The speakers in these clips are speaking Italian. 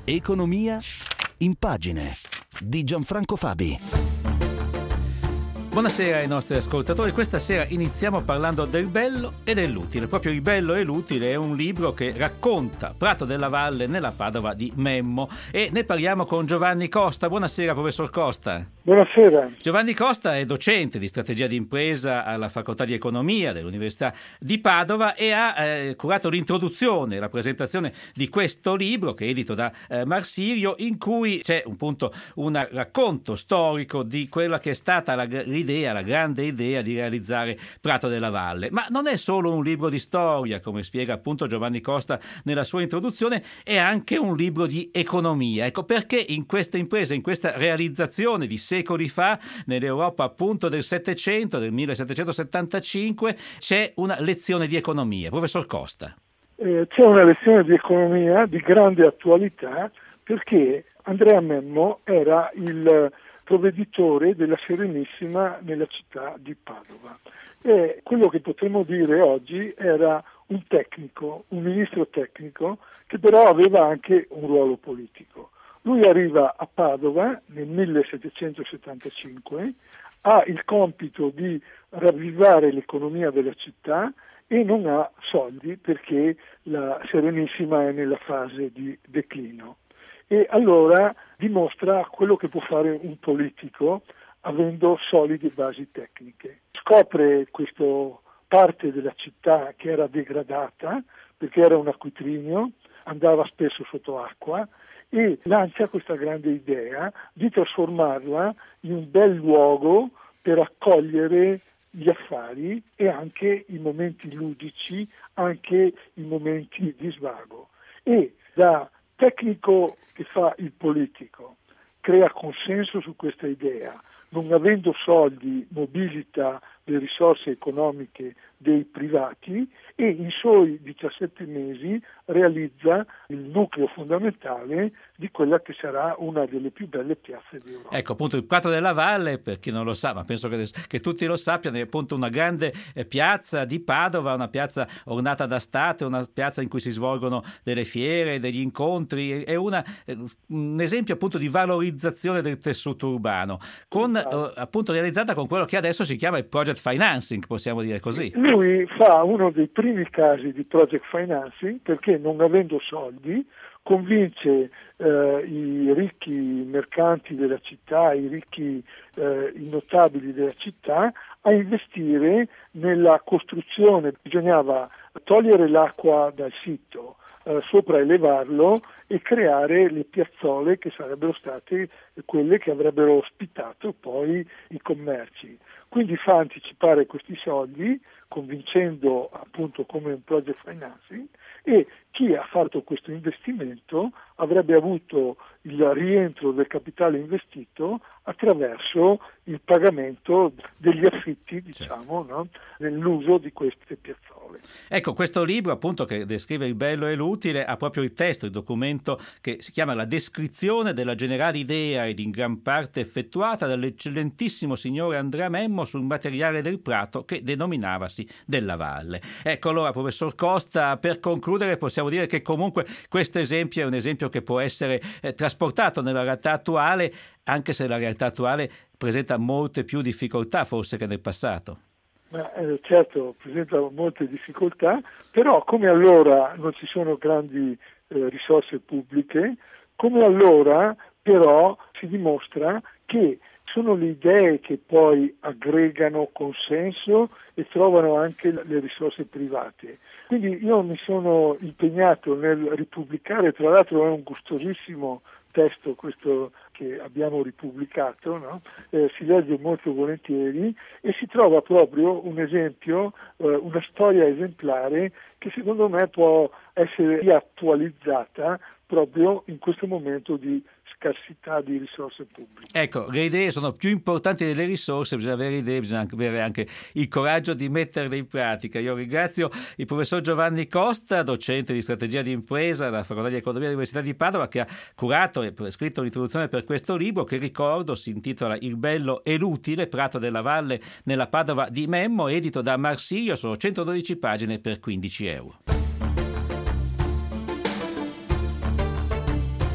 Economia in pagine di Gianfranco Fabi. Buonasera ai nostri ascoltatori. Questa sera iniziamo parlando del bello e dell'utile. Proprio Il bello e l'utile è un libro che racconta Prato della Valle nella Padova di Memmo e ne parliamo con Giovanni Costa. Buonasera, professor Costa. Buonasera. Giovanni Costa è docente di strategia di impresa alla Facoltà di Economia dell'Università di Padova e ha curato l'introduzione e la presentazione di questo libro che è edito da Marsilio, in cui c'è un racconto storico di quella che è stata la grande idea di realizzare Prato della Valle. Ma non è solo un libro di storia, come spiega appunto Giovanni Costa nella sua introduzione, è anche un libro di economia. Ecco perché in questa impresa, in questa realizzazione di secoli fa, nell'Europa appunto del 700, del 1775, c'è una lezione di economia. Professor Costa. C'è una lezione di economia di grande attualità perché Andrea Memmo era il provveditore della Serenissima nella città di Padova. E quello che potremmo dire oggi era un tecnico, un ministro tecnico, che però aveva anche un ruolo politico. Lui arriva a Padova nel 1775, ha il compito di ravvivare l'economia della città e non ha soldi perché la Serenissima è nella fase di declino. E allora dimostra quello che può fare un politico avendo solide basi tecniche. Scopre questa parte della città che era degradata perché era un acquitrinio, andava spesso sotto acqua e lancia questa grande idea di trasformarla in un bel luogo per accogliere gli affari e anche i momenti ludici, anche i momenti di svago. E da tecnico che fa il politico, crea consenso su questa idea, non avendo soldi mobilita le risorse economiche dei privati e in soli 17 mesi realizza il nucleo fondamentale di quella che sarà una delle più belle piazze d'Europa. Ecco, appunto il Prato della Valle, per chi non lo sa, ma penso che tutti lo sappiano, è appunto una grande piazza di Padova, una piazza ornata da statue, una piazza in cui si svolgono delle fiere, degli incontri, è un esempio appunto di valorizzazione del tessuto urbano, appunto realizzata con quello che adesso si chiama il project financing, possiamo dire così. Lui fa uno dei primi casi di project financing perché non avendo soldi convince i ricchi mercanti della città, i ricchi i notabili della città a investire nella costruzione. Bisognava togliere l'acqua dal sito, sopraelevarlo e creare le piazzole che sarebbero state quelle che avrebbero ospitato poi i commerci. Quindi fa anticipare questi soldi convincendo appunto come un project financing e chi ha fatto questo investimento avrebbe avuto il rientro del capitale investito attraverso il pagamento degli affitti, diciamo, no? Nell'uso di queste piazzole. Ecco, questo libro appunto che descrive il bello e l'utile ha proprio il testo, il documento che si chiama La descrizione della generale idea ed in gran parte effettuata dall'eccellentissimo signore Andrea Memmo sul materiale del Prato che denominavasi della Valle. Ecco, allora professor Costa, per concludere possiamo dire che comunque questo esempio è un esempio che può essere trasportato nella realtà attuale, anche se la realtà attuale presenta molte più difficoltà forse che nel passato. Certo, presenta molte difficoltà, però come allora non ci sono grandi risorse pubbliche, come allora però si dimostra che sono le idee che poi aggregano consenso e trovano anche le risorse private. Quindi io mi sono impegnato nel ripubblicare, tra l'altro è un gustosissimo testo questo che abbiamo ripubblicato, no? Si legge molto volentieri e si trova proprio un esempio, una storia esemplare che secondo me può essere riattualizzata proprio in questo momento di scarsità di risorse pubbliche. Ecco, le idee sono più importanti delle risorse, bisogna avere idee, bisogna avere anche il coraggio di metterle in pratica. Io ringrazio il professor Giovanni Costa, docente di strategia di impresa alla Facoltà di Economia dell'Università di Padova, che ha curato e scritto l'introduzione per questo libro che, ricordo, si intitola Il bello e l'utile, Prato della Valle nella Padova di Memmo, edito da Marsilio, sono 112 pagine per €15.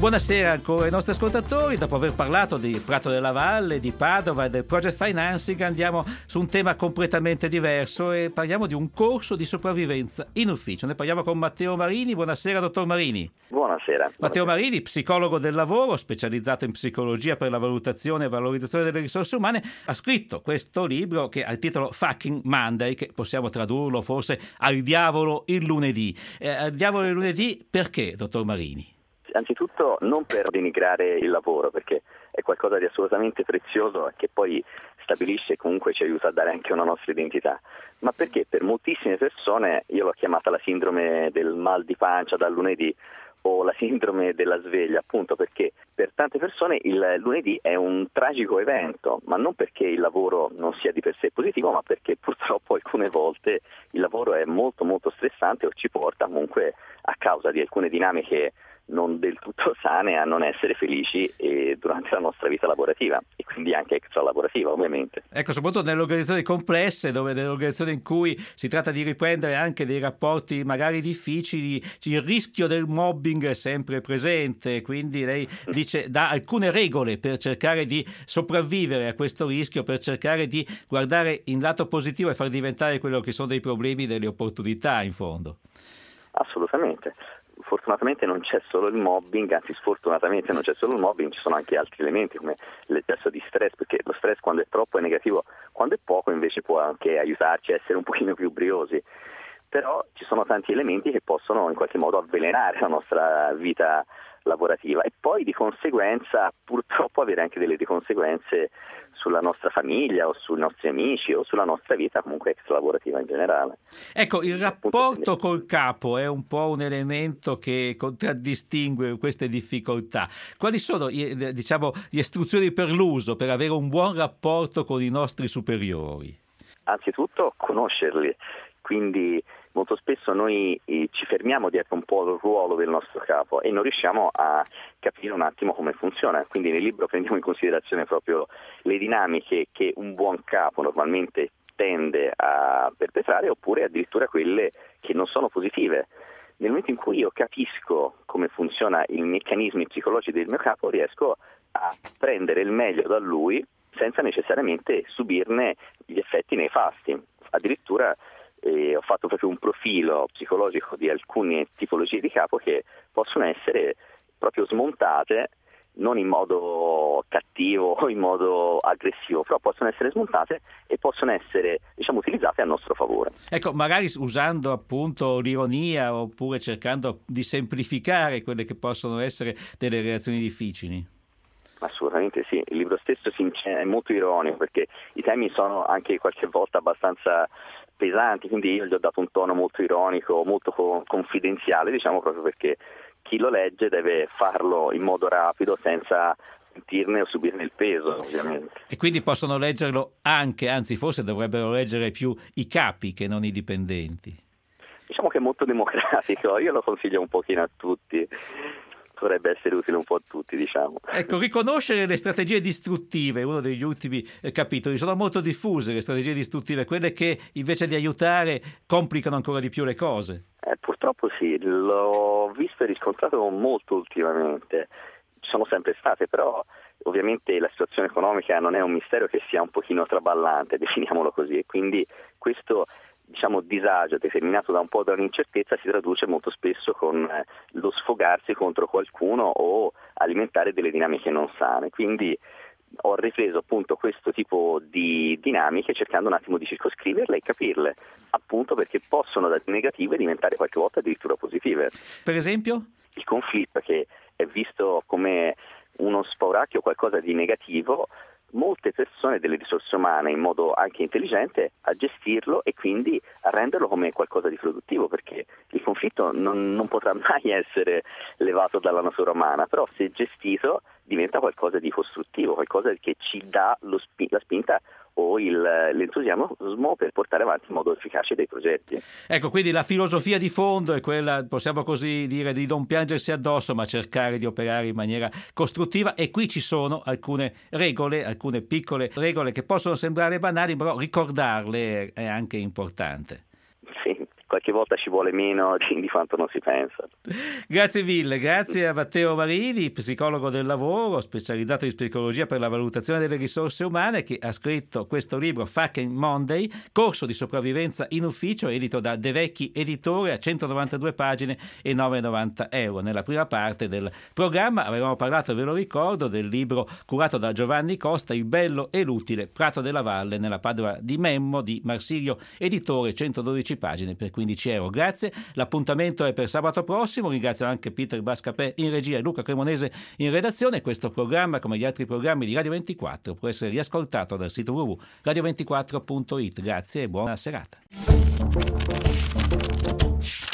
Buonasera ancora ai nostri ascoltatori. Dopo aver parlato di Prato della Valle, di Padova e del project financing, andiamo su un tema completamente diverso e parliamo di un corso di sopravvivenza in ufficio. Ne parliamo con Matteo Marini. Buonasera, dottor Marini. Buonasera. Matteo Marini, psicologo del lavoro, specializzato in psicologia per la valutazione e valorizzazione delle risorse umane, ha scritto questo libro che ha il titolo Fucking Monday, che possiamo tradurlo forse al diavolo il lunedì. Al diavolo il lunedì perché, dottor Marini? Anzitutto non per denigrare il lavoro, perché è qualcosa di assolutamente prezioso che poi stabilisce e comunque ci aiuta a dare anche una nostra identità, ma perché per moltissime persone, io l'ho chiamata la sindrome del mal di pancia dal lunedì o la sindrome della sveglia, appunto perché per tante persone il lunedì è un tragico evento, ma non perché il lavoro non sia di per sé positivo, ma perché purtroppo alcune volte il lavoro è molto molto stressante o ci porta comunque, a causa di alcune dinamiche non del tutto sane, a non essere felici durante la nostra vita lavorativa e quindi anche extra lavorativa, ovviamente. Ecco, soprattutto nelle organizzazioni complesse, nelle organizzazioni in cui si tratta di riprendere anche dei rapporti magari difficili, il rischio del mobbing è sempre presente, quindi lei dice dà alcune regole per cercare di sopravvivere a questo rischio, per cercare di guardare in lato positivo e far diventare quello che sono dei problemi delle opportunità, in fondo. Assolutamente. Fortunatamente non c'è solo il mobbing, anzi sfortunatamente non c'è solo il mobbing, ci sono anche altri elementi come l'eccesso di stress, perché lo stress quando è troppo è negativo, quando è poco invece può anche aiutarci a essere un pochino più briosi, però ci sono tanti elementi che possono in qualche modo avvelenare la nostra vita lavorativa e poi di conseguenza purtroppo avere anche delle conseguenze sulla nostra famiglia o sui nostri amici o sulla nostra vita comunque extra lavorativa in generale. Ecco, il rapporto col capo è un po' un elemento che contraddistingue queste difficoltà. Quali sono, diciamo, le istruzioni per l'uso, per avere un buon rapporto con i nostri superiori? Anzitutto conoscerli, quindi molto spesso noi ci fermiamo dietro un po' il ruolo del nostro capo e non riusciamo a capire un attimo come funziona. Quindi nel libro prendiamo in considerazione proprio le dinamiche che un buon capo normalmente tende a perpetrare oppure addirittura quelle che non sono positive. Nel momento in cui io capisco come funziona i meccanismi psicologici del mio capo, riesco a prendere il meglio da lui senza necessariamente subirne gli effetti nefasti. Addirittura ho fatto proprio un profilo psicologico di alcune tipologie di capo che possono essere proprio smontate, non in modo cattivo o in modo aggressivo, però possono essere smontate e possono essere, diciamo, utilizzate a nostro favore. Ecco, magari usando appunto l'ironia oppure cercando di semplificare quelle che possono essere delle reazioni difficili. Assolutamente sì, il libro stesso è molto ironico perché i temi sono anche qualche volta abbastanza pesanti, quindi io gli ho dato un tono molto ironico, molto confidenziale, diciamo, proprio perché chi lo legge deve farlo in modo rapido senza sentirne o subirne il peso, ovviamente. E quindi possono leggerlo anche, anzi forse dovrebbero leggere più i capi che non i dipendenti. Diciamo che è molto democratico, io lo consiglio un pochino a tutti. Dovrebbe essere utile un po' a tutti, diciamo. Ecco, riconoscere le strategie distruttive, uno degli ultimi capitoli, sono molto diffuse le strategie distruttive, quelle che invece di aiutare complicano ancora di più le cose. Purtroppo sì, l'ho visto e riscontrato molto ultimamente, ci sono sempre state, però ovviamente la situazione economica non è un mistero che sia un pochino traballante, definiamolo così, e quindi questo disagio determinato da un po' da un'incertezza si traduce molto spesso con lo sfogarsi contro qualcuno o alimentare delle dinamiche non sane. Quindi ho ripreso appunto questo tipo di dinamiche cercando un attimo di circoscriverle e capirle, appunto perché possono da negative diventare qualche volta addirittura positive. Per esempio? Il conflitto, che è visto come uno spauracchio, qualcosa di negativo, molte persone delle risorse umane in modo anche intelligente a gestirlo e quindi a renderlo come qualcosa di produttivo, perché il conflitto non potrà mai essere levato dalla natura umana, però se gestito diventa qualcosa di costruttivo, qualcosa che ci dà la spinta o l'entusiasmo per portare avanti in modo efficace dei progetti. Ecco, quindi la filosofia di fondo è quella, possiamo così dire, di non piangersi addosso, ma cercare di operare in maniera costruttiva, e qui ci sono alcune regole, alcune piccole regole che possono sembrare banali, però ricordarle è anche importante. Sì, qualche volta ci vuole meno di quanto non si pensa. Grazie mille, grazie a Matteo Marini, psicologo del lavoro, specializzato in psicologia per la valutazione delle risorse umane, che ha scritto questo libro Fucking Monday, corso di sopravvivenza in ufficio, edito da De Vecchi Editore, a 192 pagine e 9,90 euro. Nella prima parte del programma avevamo parlato, ve lo ricordo, del libro curato da Giovanni Costa, Il bello e l'utile, Prato della Valle nella Padova di Memmo, di Marsilio Editore, 112 pagine per 15 euro. Grazie, l'appuntamento è per sabato prossimo. Ringrazio anche Peter Bascapè in regia e Luca Cremonese in redazione. Questo programma, come gli altri programmi di Radio 24, può essere riascoltato dal sito www.radio24.it. Grazie e buona serata.